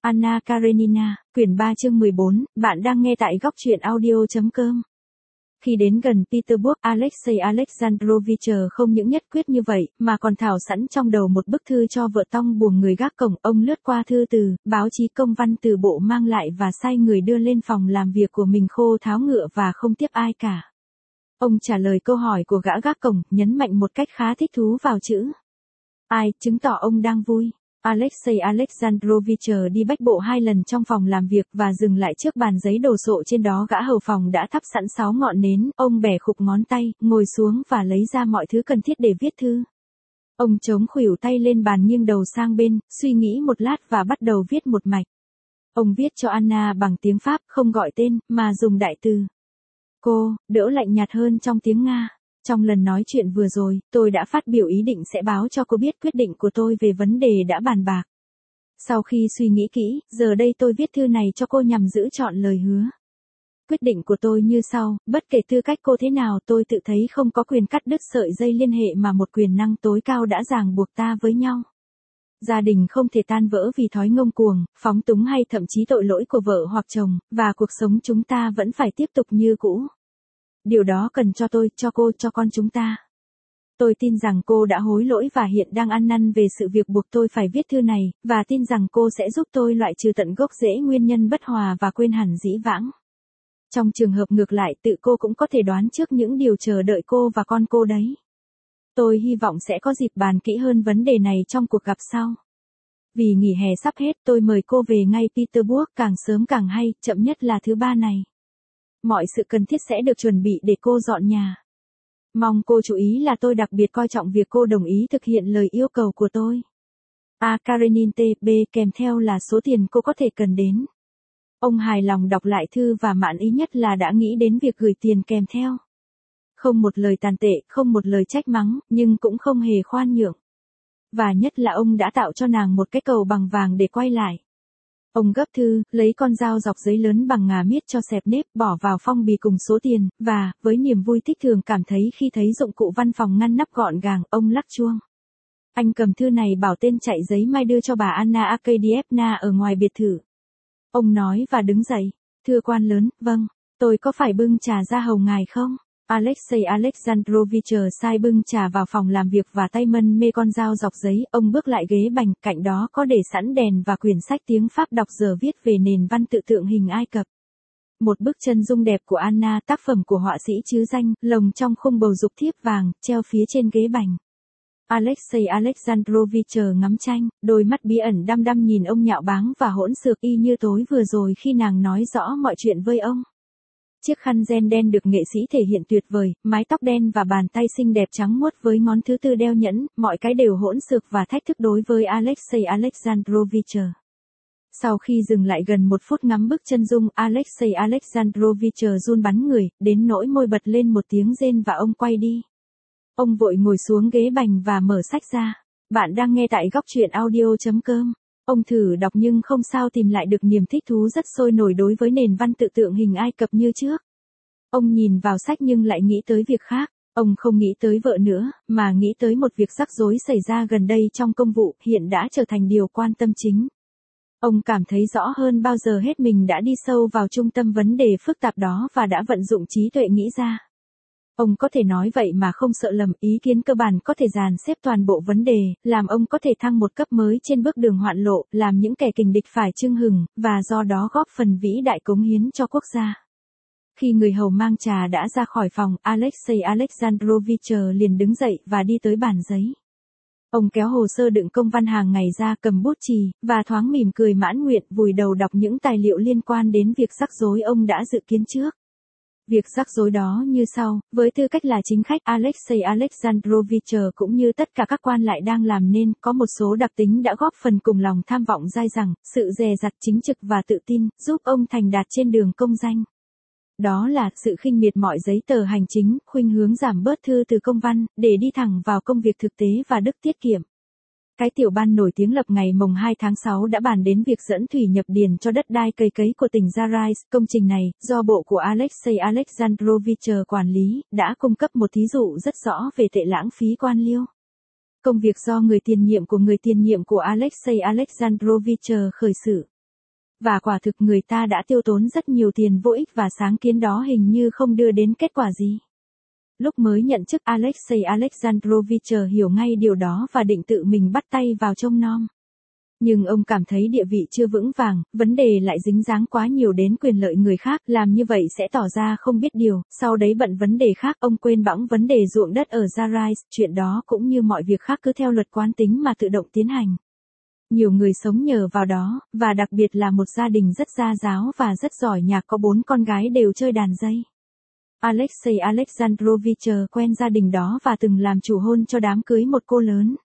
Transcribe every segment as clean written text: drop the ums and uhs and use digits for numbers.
Anna Karenina, quyển 3 chương 14, bạn đang nghe tại góc truyện audio.com. Khi đến gần Petersburg, Alexei Alexandrovich không những nhất quyết như vậy, mà còn thảo sẵn trong đầu một bức thư cho vợ tong buồng người gác cổng. Ông lướt qua thư từ, báo chí công văn từ bộ mang lại và sai người đưa lên phòng làm việc của mình khô tháo ngựa và không tiếp ai cả. Ông trả lời câu hỏi của gã gác cổng, nhấn mạnh một cách khá thích thú vào chữ ai, chứng tỏ ông đang vui. Alexei Alexandrovich đi bách bộ 2 lần trong phòng làm việc và dừng lại trước bàn giấy đồ sộ, trên đó gã hầu phòng đã thắp sẵn 6 ngọn nến. Ông bẻ khúc ngón tay, ngồi xuống và lấy ra mọi thứ cần thiết để viết thư. Ông chống khuỷu tay lên bàn, nghiêng đầu sang bên, suy nghĩ một lát và bắt đầu viết một mạch. Ông viết cho Anna bằng tiếng Pháp, không gọi tên, mà dùng đại từ. Cô, đỡ lạnh nhạt hơn trong tiếng Nga. Trong lần nói chuyện vừa rồi, tôi đã phát biểu ý định sẽ báo cho cô biết quyết định của tôi về vấn đề đã bàn bạc. Sau khi suy nghĩ kỹ, giờ đây tôi viết thư này cho cô nhằm giữ trọn lời hứa. Quyết định của tôi như sau, bất kể tư cách cô thế nào, tôi tự thấy không có quyền cắt đứt sợi dây liên hệ mà một quyền năng tối cao đã ràng buộc ta với nhau. Gia đình không thể tan vỡ vì thói ngông cuồng, phóng túng hay thậm chí tội lỗi của vợ hoặc chồng, và cuộc sống chúng ta vẫn phải tiếp tục như cũ. Điều đó cần cho tôi, cho cô, cho con chúng ta. Tôi tin rằng cô đã hối lỗi và hiện đang ăn năn về sự việc buộc tôi phải viết thư này, và tin rằng cô sẽ giúp tôi loại trừ tận gốc rễ nguyên nhân bất hòa và quên hẳn dĩ vãng. Trong trường hợp ngược lại, tự cô cũng có thể đoán trước những điều chờ đợi cô và con cô đấy. Tôi hy vọng sẽ có dịp bàn kỹ hơn vấn đề này trong cuộc gặp sau. Vì nghỉ hè sắp hết, tôi mời cô về ngay Petersburg, càng sớm càng hay, chậm nhất là thứ Ba này. Mọi sự cần thiết sẽ được chuẩn bị để cô dọn nhà. Mong cô chú ý là tôi đặc biệt coi trọng việc cô đồng ý thực hiện lời yêu cầu của tôi. A. Karenin T.B. kèm theo là số tiền cô có thể cần đến. Ông hài lòng đọc lại thư và mãn ý nhất là đã nghĩ đến việc gửi tiền kèm theo. Không một lời tàn tệ, không một lời trách mắng, nhưng cũng không hề khoan nhượng. Và nhất là ông đã tạo cho nàng một cái cầu bằng vàng để quay lại. Ông gấp thư, lấy con dao dọc giấy lớn bằng ngà miết cho xẹp nếp, bỏ vào phong bì cùng số tiền, và, với niềm vui thích thường cảm thấy khi thấy dụng cụ văn phòng ngăn nắp gọn gàng, ông lắc chuông. Anh cầm thư này bảo tên chạy giấy mai đưa cho bà Anna Arkadievna ở ngoài biệt thự. Ông nói và đứng dậy. Thưa quan lớn, vâng, tôi có phải bưng trà ra hầu ngài không? Alexei Alexandrovich sai bưng trà vào phòng làm việc và tay mân mê con dao dọc giấy. Ông bước lại ghế bành, cạnh đó có để sẵn đèn và quyển sách tiếng Pháp đọc giờ viết về nền văn tự tượng hình Ai Cập. Một bức chân dung đẹp của Anna, tác phẩm của họa sĩ chứ danh, lồng trong khung bầu dục thiếp vàng, treo phía trên ghế bành. Alexei Alexandrovich ngắm tranh, đôi mắt bí ẩn đăm đăm nhìn ông nhạo báng và hỗn xược y như tối vừa rồi khi nàng nói rõ mọi chuyện với ông. Chiếc khăn ren đen được nghệ sĩ thể hiện tuyệt vời, mái tóc đen và bàn tay xinh đẹp trắng muốt với ngón thứ tư đeo nhẫn, mọi cái đều hỗn xược và thách thức đối với Alexei Alexandrovich. Sau khi dừng lại gần 1 phút ngắm bức chân dung, Alexei Alexandrovich run bắn người, đến nỗi môi bật lên một tiếng rên và ông quay đi. Ông vội ngồi xuống ghế bành và mở sách ra. Bạn đang nghe tại góc truyện audio.com. Ông thử đọc nhưng không sao tìm lại được niềm thích thú rất sôi nổi đối với nền văn tự tượng hình Ai Cập như trước. Ông nhìn vào sách nhưng lại nghĩ tới việc khác. Ông không nghĩ tới vợ nữa, mà nghĩ tới một việc rắc rối xảy ra gần đây trong công vụ, hiện đã trở thành điều quan tâm chính. Ông cảm thấy rõ hơn bao giờ hết mình đã đi sâu vào trung tâm vấn đề phức tạp đó và đã vận dụng trí tuệ nghĩ ra. Ông có thể nói vậy mà không sợ lầm, ý kiến cơ bản có thể dàn xếp toàn bộ vấn đề, làm ông có thể thăng một cấp mới trên bước đường hoạn lộ, làm những kẻ kình địch phải chưng hừng, và do đó góp phần vĩ đại cống hiến cho quốc gia. Khi người hầu mang trà đã ra khỏi phòng, Alexei Alexandrovich liền đứng dậy và đi tới bàn giấy. Ông kéo hồ sơ đựng công văn hàng ngày ra, cầm bút chì, và thoáng mỉm cười mãn nguyện, vùi đầu đọc những tài liệu liên quan đến việc rắc rối ông đã dự kiến trước. Việc rắc rối đó như sau, với tư cách là chính khách, Alexei Alexandrovich cũng như tất cả các quan lại đang làm nên, có một số đặc tính đã góp phần cùng lòng tham vọng dai dẳng, sự dè dặt chính trực và tự tin, giúp ông thành đạt trên đường công danh. Đó là sự khinh miệt mọi giấy tờ hành chính, khuynh hướng giảm bớt thư từ công văn, để đi thẳng vào công việc thực tế và đức tiết kiệm. Cái tiểu ban nổi tiếng lập ngày mồng 2 tháng 6 đã bàn đến việc dẫn thủy nhập điền cho đất đai cây cấy của tỉnh Zarais. Công trình này, do bộ của Alexei Alexandrovich quản lý, đã cung cấp một thí dụ rất rõ về tệ lãng phí quan liêu. Công việc do người tiền nhiệm của Alexei Alexandrovich khởi sự. Và quả thực người ta đã tiêu tốn rất nhiều tiền vô ích và sáng kiến đó hình như không đưa đến kết quả gì. Lúc mới nhận chức Alexei Alexandrovich hiểu ngay điều đó và định tự mình bắt tay vào trông nom. Nhưng ông cảm thấy địa vị chưa vững vàng, vấn đề lại dính dáng quá nhiều đến quyền lợi người khác, làm như vậy sẽ tỏ ra không biết điều, sau đấy bận vấn đề khác, ông quên bẵng vấn đề ruộng đất ở Zarais, chuyện đó cũng như mọi việc khác cứ theo luật quán tính mà tự động tiến hành. Nhiều người sống nhờ vào đó, và đặc biệt là một gia đình rất gia giáo và rất giỏi nhạc có 4 con gái đều chơi đàn dây. Alexei Alexandrovich quen gia đình đó và từng làm chủ hôn cho đám cưới một cô lớn.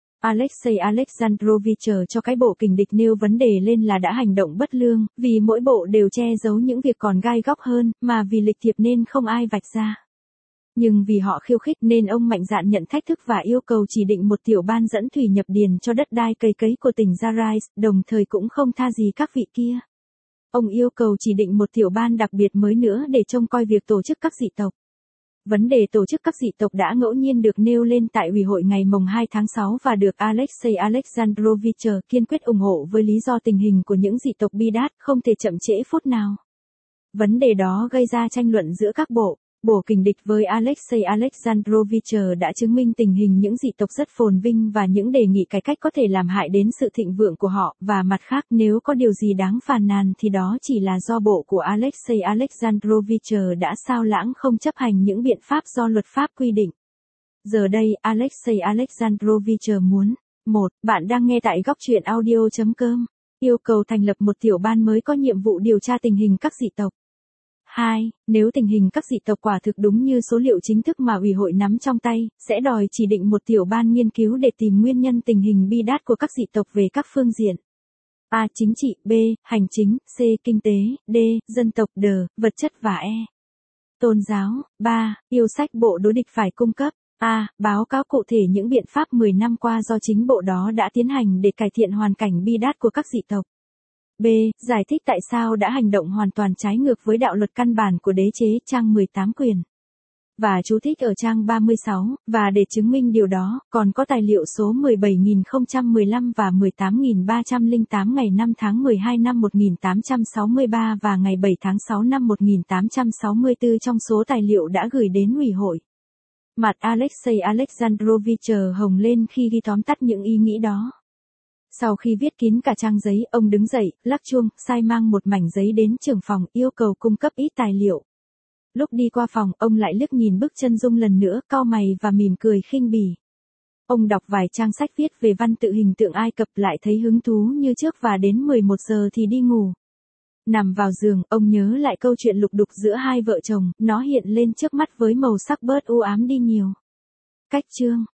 Alexei Alexandrovich cho cái bộ kình địch nêu vấn đề lên là đã hành động bất lương, vì mỗi bộ đều che giấu những việc còn gai góc hơn, mà vì lịch thiệp nên không ai vạch ra. Nhưng vì họ khiêu khích nên ông mạnh dạn nhận thách thức và yêu cầu chỉ định một tiểu ban dẫn thủy nhập điền cho đất đai cày cấy của tỉnh Zarais, đồng thời cũng không tha gì các vị kia. Ông yêu cầu chỉ định một tiểu ban đặc biệt mới nữa để trông coi việc tổ chức các dị tộc. Vấn đề tổ chức các dị tộc đã ngẫu nhiên được nêu lên tại ủy hội ngày mồng 2 tháng 6 và được Alexei Alexandrovich kiên quyết ủng hộ với lý do tình hình của những dị tộc bi đát không thể chậm trễ phút nào. Vấn đề đó gây ra tranh luận giữa các bộ. Bộ kình địch với Alexei Alexandrovich đã chứng minh tình hình những dị tộc rất phồn vinh và những đề nghị cải cách có thể làm hại đến sự thịnh vượng của họ, và mặt khác nếu có điều gì đáng phàn nàn thì đó chỉ là do bộ của Alexei Alexandrovich đã sao lãng không chấp hành những biện pháp do luật pháp quy định. Giờ đây Alexei Alexandrovich muốn: 1. Bạn đang nghe tại góc truyện audio.com. Yêu cầu thành lập một tiểu ban mới có nhiệm vụ điều tra tình hình các dị tộc. 2. Nếu tình hình các dị tộc quả thực đúng như số liệu chính thức mà ủy hội nắm trong tay, sẽ đòi chỉ định một tiểu ban nghiên cứu để tìm nguyên nhân tình hình bi đát của các dị tộc về các phương diện. A. Chính trị, B. Hành chính, C. Kinh tế, D. Dân tộc, D. Vật chất và E. Tôn giáo. 3. Yêu sách bộ đối địch phải cung cấp. A. Báo cáo cụ thể những biện pháp 10 năm qua do chính bộ đó đã tiến hành để cải thiện hoàn cảnh bi đát của các dị tộc. B. Giải thích tại sao đã hành động hoàn toàn trái ngược với đạo luật căn bản của đế chế, trang 18 quyền. Và chú thích ở trang 36, và để chứng minh điều đó, còn có tài liệu số 17.015 và 18.308 ngày 5 tháng 12 năm 1863 và ngày 7 tháng 6 năm 1864 trong số tài liệu đã gửi đến ủy hội. Mặt Alexei Alexandrovich hồng lên khi ghi tóm tắt những ý nghĩ đó. Sau khi viết kín cả trang giấy, ông đứng dậy, lắc chuông, sai mang một mảnh giấy đến trưởng phòng, yêu cầu cung cấp ít tài liệu. Lúc đi qua phòng, ông lại liếc nhìn bức chân dung lần nữa, cau mày và mỉm cười khinh bỉ. Ông đọc vài trang sách viết về văn tự hình tượng Ai Cập lại thấy hứng thú như trước và đến 11 giờ thì đi ngủ. Nằm vào giường, ông nhớ lại câu chuyện lục đục giữa hai vợ chồng, nó hiện lên trước mắt với màu sắc bớt u ám đi nhiều. Cách chương.